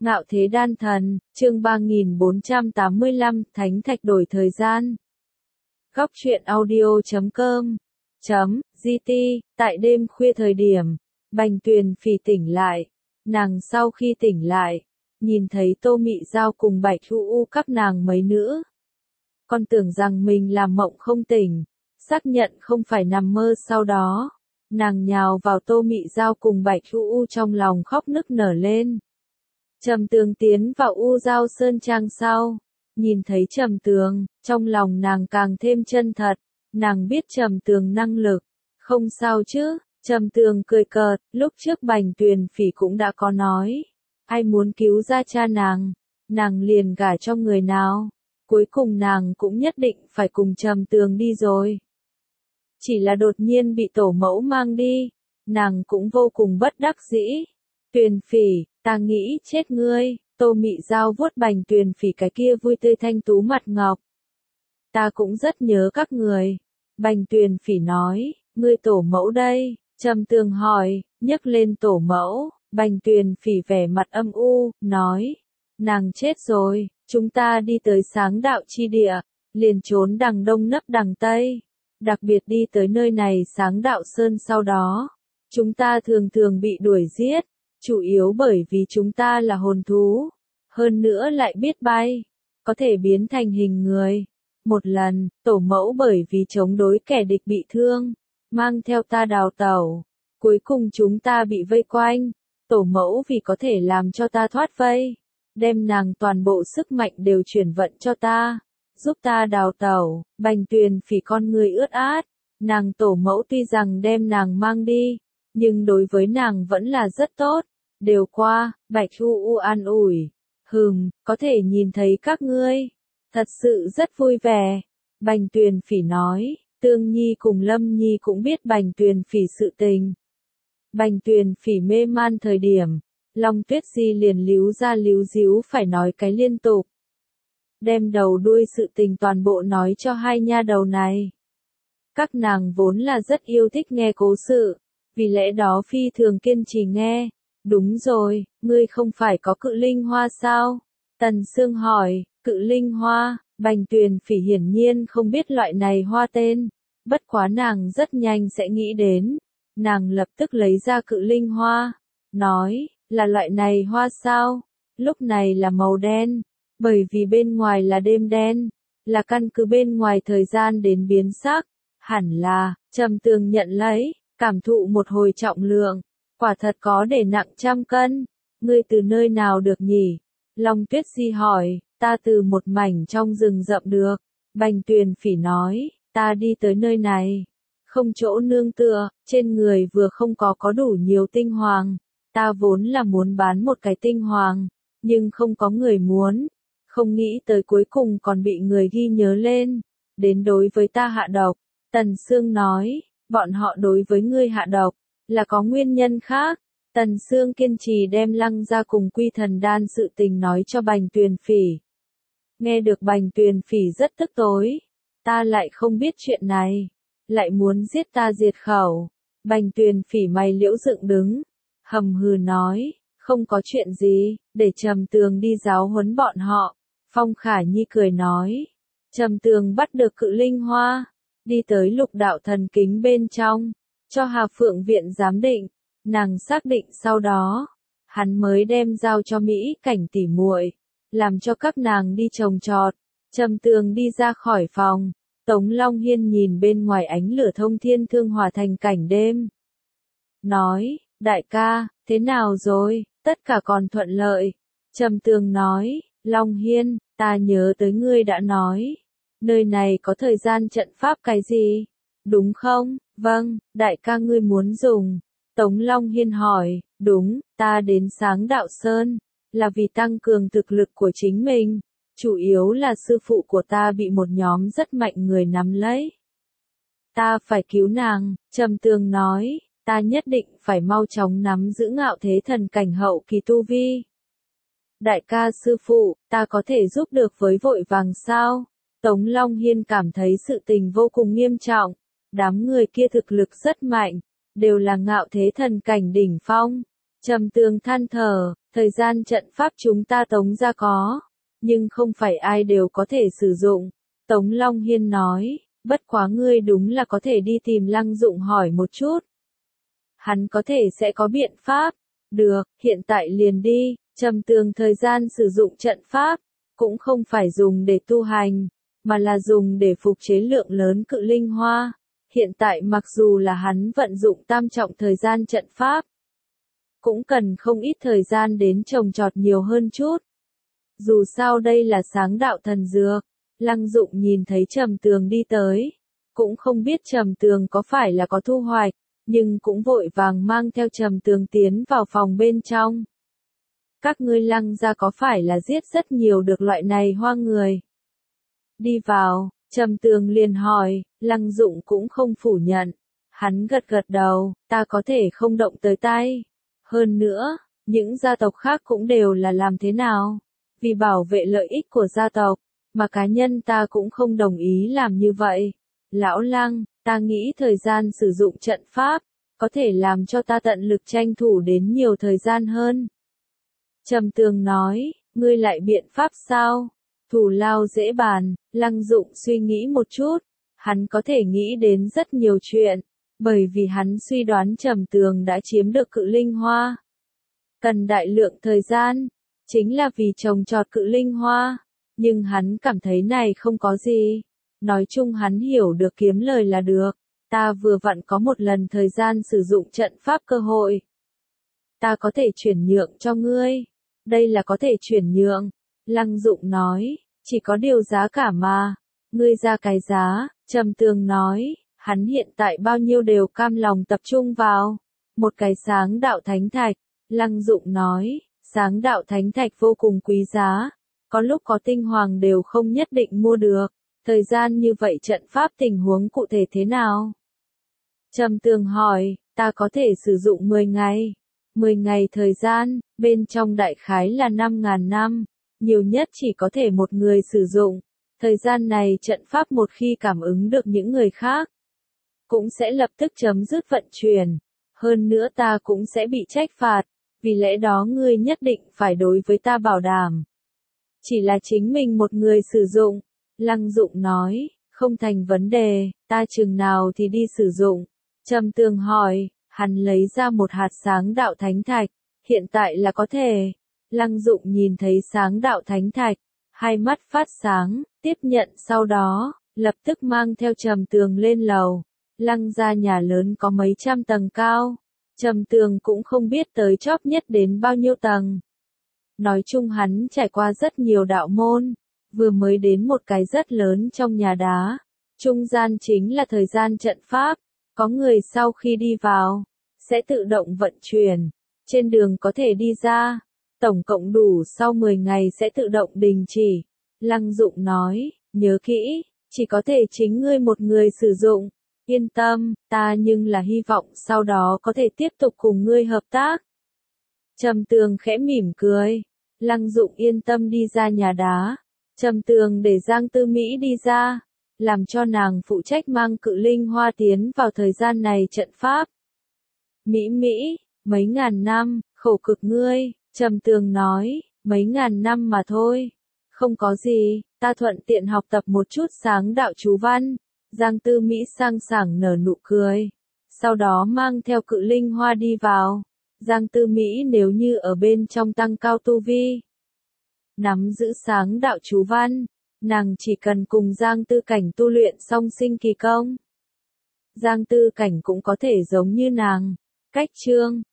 Ngạo Thế Đan Thần, chương 3485, Thánh Thạch đổi thời gian. Góc truyện audio.com .gt, tại đêm khuya thời điểm, Bành Tuyền Phỉ tỉnh lại. Nàng sau khi tỉnh lại, nhìn thấy Tô Mị Giao cùng Bạch U các nàng mấy nữa. Con tưởng rằng mình làm mộng không tỉnh, xác nhận không phải nằm mơ sau đó. Nàng nhào vào Tô Mị Giao cùng Bạch U trong lòng khóc nức nở lên. Trầm Tường tiến vào U Giao Sơn Trang sau, nhìn thấy Trầm Tường, trong lòng nàng càng thêm chân thật, nàng biết Trầm Tường năng lực, không sao chứ. Trầm Tường cười cợt, lúc trước Bành Tuyền Phỉ cũng đã có nói, ai muốn cứu ra cha nàng liền gả cho người nào, cuối cùng nàng cũng nhất định phải cùng Trầm Tường đi rồi. Chỉ là đột nhiên bị tổ mẫu mang đi, nàng cũng vô cùng bất đắc dĩ. Tuyền Phỉ, ta nghĩ chết ngươi. Tô Mị Giao vuốt Bành Tuyền Phỉ cái kia vui tươi thanh tú mặt ngọc. Ta cũng rất nhớ các người. Bành Tuyền Phỉ nói, ngươi tổ mẫu đây. Trầm Tường hỏi, nhấc lên tổ mẫu. Bành Tuyền Phỉ vẻ mặt âm u, nói, nàng chết rồi, chúng ta đi tới Sáng Đạo chi địa, liền trốn đằng đông nấp đằng tây. Đặc biệt đi tới nơi này Sáng Đạo Sơn sau đó, chúng ta thường bị đuổi giết. Chủ yếu bởi vì chúng ta là hồn thú, hơn nữa lại biết bay, có thể biến thành hình người. Một lần, tổ mẫu bởi vì chống đối kẻ địch bị thương, mang theo ta đào tẩu. Cuối cùng chúng ta bị vây quanh, tổ mẫu vì có thể làm cho ta thoát vây, đem nàng toàn bộ sức mạnh đều chuyển vận cho ta, giúp ta đào tẩu. Bành Tuyền Phỉ con người ướt át, nàng tổ mẫu tuy rằng đem nàng mang đi, nhưng đối với nàng vẫn là rất tốt. Đều qua, Bạch U an ủi. Có thể nhìn thấy các ngươi. Thật sự rất vui vẻ. Bành Tuyền Phỉ nói, Tương Nhi cùng Lâm Nhi cũng biết Bành Tuyền Phỉ sự tình. Bành Tuyền Phỉ mê man thời điểm, Long Tuyết Di liền líu ra líu díu phải nói cái liên tục. Đem đầu đuôi sự tình toàn bộ nói cho hai nha đầu này. Các nàng vốn là rất yêu thích nghe cố sự, vì lẽ đó phi thường kiên trì nghe. Đúng rồi, ngươi không phải có cự linh hoa sao? Tần Sương hỏi, cự linh hoa. Bành Tuyền Phỉ hiển nhiên không biết loại này hoa tên, bất quá nàng rất nhanh sẽ nghĩ đến. Nàng lập tức lấy ra cự linh hoa, nói, là loại này hoa sao? Lúc này là màu đen, bởi vì bên ngoài là đêm đen, là căn cứ bên ngoài thời gian đến biến sắc, hẳn là. Trầm Tường nhận lấy, cảm thụ một hồi trọng lượng. Quả thật có để nặng 100 cân. Ngươi từ nơi nào được nhỉ? Long Tuyết Di hỏi, ta từ một mảnh trong rừng rậm được. Bành Tuyền Phỉ nói, ta đi tới nơi này. Không chỗ nương tựa, trên người vừa không có đủ nhiều tinh hoàng. Ta vốn là muốn bán một cái tinh hoàng, nhưng không có người muốn. Không nghĩ tới cuối cùng còn bị người ghi nhớ lên. Đến đối với ta hạ độc. Tần Sương nói, bọn họ đối với ngươi hạ độc là có nguyên nhân khác. Tần Sương kiên trì đem Lăng ra cùng Quy Thần Đan sự tình nói cho Bành Tuyền Phỉ. Nghe được Bành Tuyền Phỉ rất tức tối. Ta lại không biết chuyện này, lại muốn giết ta diệt khẩu. Bành Tuyền Phỉ mày liễu dựng đứng, hầm hừ nói, không có chuyện gì, để Trầm Tường đi giáo huấn bọn họ. Phong Khả Nhi cười nói, Trầm Tường bắt được cự linh hoa, đi tới Lục Đạo Thần Kính bên trong, cho Hà Phượng Viện giám định. Nàng xác định sau đó, hắn mới đem giao cho Mỹ Cảnh tỉ muội, làm cho các nàng đi trồng trọt. Trầm Tường đi ra khỏi phòng, Tống Long Hiên nhìn bên ngoài ánh lửa thông thiên thương hòa thành cảnh đêm. Nói, đại ca, thế nào rồi, tất cả còn thuận lợi. Trầm Tường nói, Long Hiên, ta nhớ tới ngươi đã nói, nơi này có thời gian trận pháp cái gì, đúng không? Vâng, đại ca ngươi muốn dùng. Tống Long Hiên hỏi, đúng, ta đến Sáng Đạo Sơn, là vì tăng cường thực lực của chính mình. Chủ yếu là sư phụ của ta bị một nhóm rất mạnh người nắm lấy. Ta phải cứu nàng. Trầm Tường nói, ta nhất định phải mau chóng nắm giữ Ngạo Thế Thần cảnh hậu kỳ tu vi. Đại ca sư phụ, ta có thể giúp được với vội vàng sao? Tống Long Hiên cảm thấy sự tình vô cùng nghiêm trọng. Đám người kia thực lực rất mạnh, đều là Ngạo Thế Thần cảnh đỉnh phong. Trầm Tường than thở, Thời gian trận pháp chúng ta tống ra có, nhưng không phải ai đều có thể sử dụng. Tống Long Hiên nói, bất quá ngươi đúng là có thể đi tìm Lăng Dụng hỏi một chút. Hắn có thể sẽ có biện pháp. Được, hiện tại liền đi. Trầm Tường thời gian sử dụng trận pháp, cũng không phải dùng để tu hành, mà là dùng để phục chế lượng lớn cự linh hoa. Hiện tại mặc dù là hắn vận dụng tam trọng thời gian trận pháp, cũng cần không ít thời gian đến trồng trọt nhiều hơn chút. Dù sao đây là sáng đạo thần dược. Lăng Dụng nhìn thấy Trầm Tường đi tới, cũng không biết Trầm Tường có phải là có thu hoạch, nhưng cũng vội vàng mang theo Trầm Tường tiến vào phòng bên trong. Các ngươi Lăng gia có phải là giết rất nhiều được loại này hoa người? Đi vào, Trầm Tường liền hỏi, Lăng Dụng cũng không phủ nhận. Hắn gật gật đầu, ta có thể không động tới tay. Hơn nữa, những gia tộc khác cũng đều là làm thế nào? Vì bảo vệ lợi ích của gia tộc, mà cá nhân ta cũng không đồng ý làm như vậy. Lão Lăng, ta nghĩ thời gian sử dụng trận pháp, có thể làm cho ta tận lực tranh thủ đến nhiều thời gian hơn. Trầm Tường nói, ngươi lại biện pháp sao? Thủ lao dễ bàn. Lăng Dụng suy nghĩ một chút, hắn có thể nghĩ đến rất nhiều chuyện, bởi vì hắn suy đoán Trầm Tường đã chiếm được cự linh hoa. Cần đại lượng thời gian, chính là vì trồng trọt cự linh hoa, nhưng hắn cảm thấy này không có gì. Nói chung hắn hiểu được kiếm lời là được, ta vừa vặn có một lần thời gian sử dụng trận pháp cơ hội. Ta có thể chuyển nhượng cho ngươi. Đây là có thể chuyển nhượng. Lăng Dụng nói, chỉ có điều giá cả mà. Ngươi ra cái giá. Trầm Tường nói, hắn hiện tại bao nhiêu đều cam lòng tập trung vào. Một cái sáng đạo thánh thạch. Lăng Dụng nói, sáng đạo thánh thạch vô cùng quý giá. Có lúc có tinh hoàng đều không nhất định mua được. Thời gian như vậy trận pháp tình huống cụ thể thế nào? Trầm Tường hỏi, ta có thể sử dụng 10 ngày. 10 ngày thời gian, bên trong đại khái là 5.000 năm, nhiều nhất chỉ có thể một người sử dụng. Thời gian này trận pháp một khi cảm ứng được những người khác, cũng sẽ lập tức chấm dứt vận chuyển. Hơn nữa ta cũng sẽ bị trách phạt, vì lẽ đó ngươi nhất định phải đối với ta bảo đảm. Chỉ là chính mình một người sử dụng. Lăng Dụng nói, không thành vấn đề, ta chừng nào thì đi sử dụng. Trầm Tường hỏi, hắn lấy ra một hạt sáng đạo thánh thạch, hiện tại là có thể. Lăng Dụng nhìn thấy sáng đạo thánh thạch, hai mắt phát sáng, tiếp nhận sau đó, lập tức mang theo Trầm Tường lên lầu. Lăng gia nhà lớn có mấy trăm tầng cao, Trầm Tường cũng không biết tới chóp nhất đến bao nhiêu tầng. Nói chung hắn trải qua rất nhiều đạo môn, vừa mới đến một cái rất lớn trong nhà đá. Trung gian chính là thời gian trận pháp, có người sau khi đi vào, sẽ tự động vận chuyển, trên đường có thể đi ra, tổng cộng đủ sau 10 ngày sẽ tự động đình chỉ. Lăng Dụng nói, nhớ kỹ, chỉ có thể chính ngươi một người sử dụng, yên tâm, ta nhưng là hy vọng sau đó có thể tiếp tục cùng ngươi hợp tác. Trầm Tường khẽ mỉm cười, Lăng Dụng yên tâm đi ra nhà đá. Trầm Tường để Giang Tư Mỹ đi ra, làm cho nàng phụ trách mang cự linh hoa tiến vào thời gian này trận pháp. Mỹ Mỹ, mấy ngàn năm, khổ cực ngươi. Trầm Tường nói, mấy ngàn năm mà thôi. Không có gì, ta thuận tiện học tập một chút sáng đạo chú văn. Giang Tư Mỹ sang sảng nở nụ cười. Sau đó mang theo cự linh hoa đi vào. Giang Tư Mỹ nếu như ở bên trong tăng cao tu vi, nắm giữ sáng đạo chú văn, nàng chỉ cần cùng Giang Tư Cảnh tu luyện song sinh kỳ công. Giang Tư Cảnh cũng có thể giống như nàng. Cách chương